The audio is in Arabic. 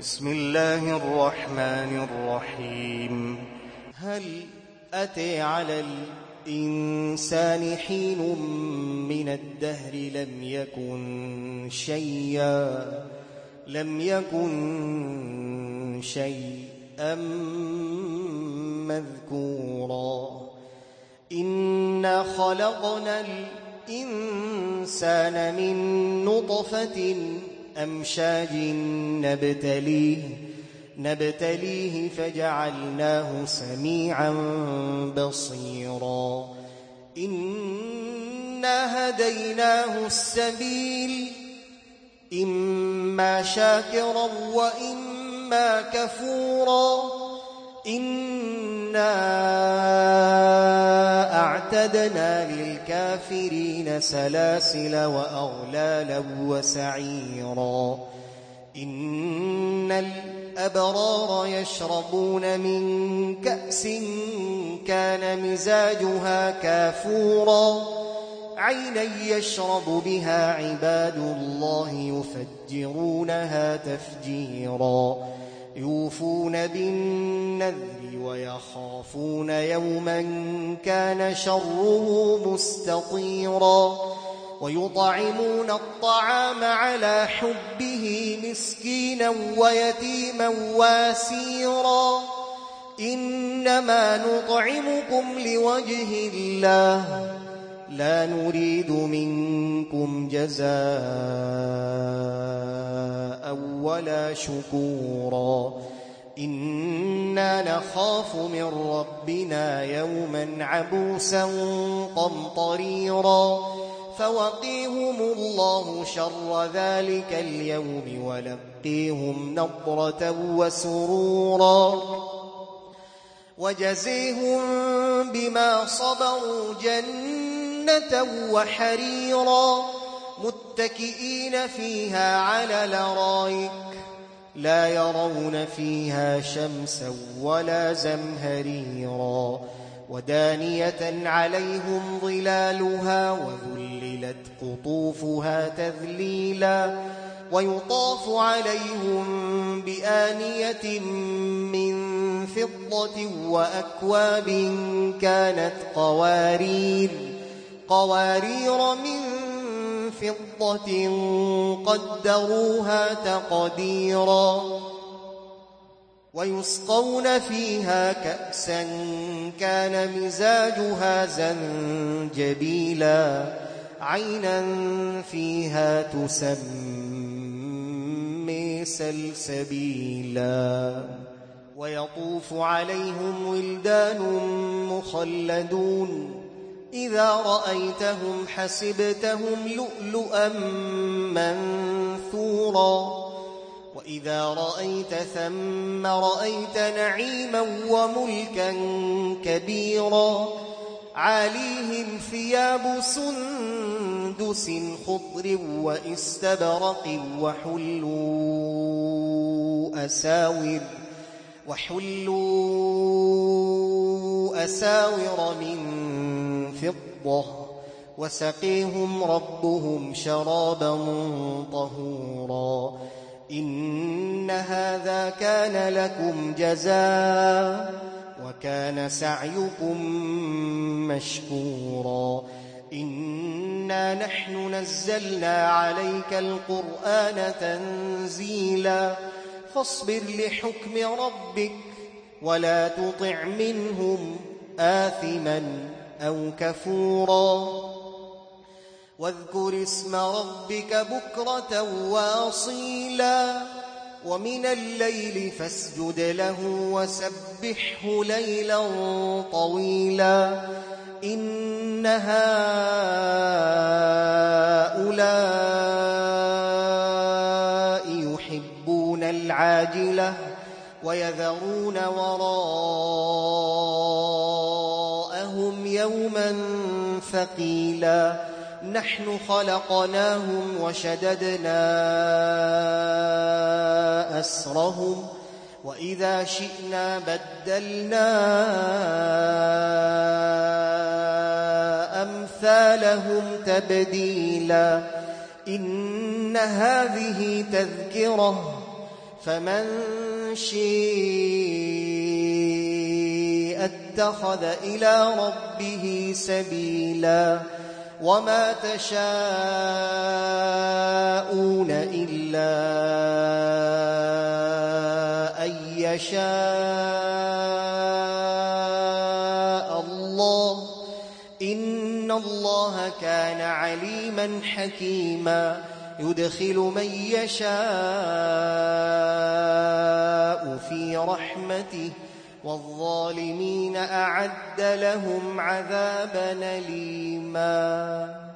بسم الله الرحمن الرحيم. هل أتى على الإنسان حين من الدهر لم يكن شيئا مذكورا. إنا خلقنا الإنسان من نطفة أمشاج نبتليه فجعلناه سميعا بصيرا. إنا هديناه السبيل إما شاكرا وإما كفورا. إنا أعتدنا للكافرين سلاسل وأغلالا وسعيرا. إن الأبرار يشربون من كأس كان مزاجها كافورا. عينا يشرب بها عباد الله يفجرونها تفجيرا. يوفون بالنذر ويخافون يوما كان شره مستطيرا. ويطعمون الطعام على حبه مسكينا ويتيما واسيرا. إنما نطعمكم لوجه الله لا نريد منكم جزاء ولا شكورا. إنا نخاف من ربنا يوما عبوسا قمطريرا. فوقيهم الله شر ذلك اليوم ولقيهم نضرة وسرورا. وجزيهم بما صبروا جنة وحريرا. متكئين فيها على الأرائك لا يرون فيها شمسا ولا زمهريرا. ودانية عليهم ظلالها وذللت قطوفها تذليلا. ويطاف عليهم بآنية من فضة وأكواب كانت قوارير من فضة قدروها تقديرا. ويسقون فيها كأسا كان مزاجها زنجبيلا. عينا فيها تسمى سلسبيلا. ويطوف عليهم ولدان مخلدون إذا رأيتهم حسبتهم لؤلؤا منثورا. وإذا رأيت ثم رأيت نعيما وملكا كبيرا. عاليهم ثياب سندس خضر واستبرق وحلوا أساور من فضة. وسقيهم ربهم شرابا طهورا. إن هذا كان لكم جزاء وكان سعيكم مشكورا. إنا نحن نزلنا عليك القرآن تنزيلا. فاصبر لحكم ربك ولا تطع منهم آثما أو كفورا. واذكر اسم ربك بكرة وأصيلا. ومن الليل فاسجد له وسبحه ليلا طويلا. إن هؤلاء يحبون العاجلة ويذرون وراءهم يوما ثقيلا. نحن خلقناهم وشددنا أسرهم وإذا شئنا بدلنا أمثالهم تبديلا. إن هذه تذكرة فمن شاء اتخذ إلى ربه سبيلا وما تشاءون إلا أن يشاء الله إن الله كان عليما حكيما يدخل من يشاء في رحمته والظالمين أعد لهم عذابا أليما.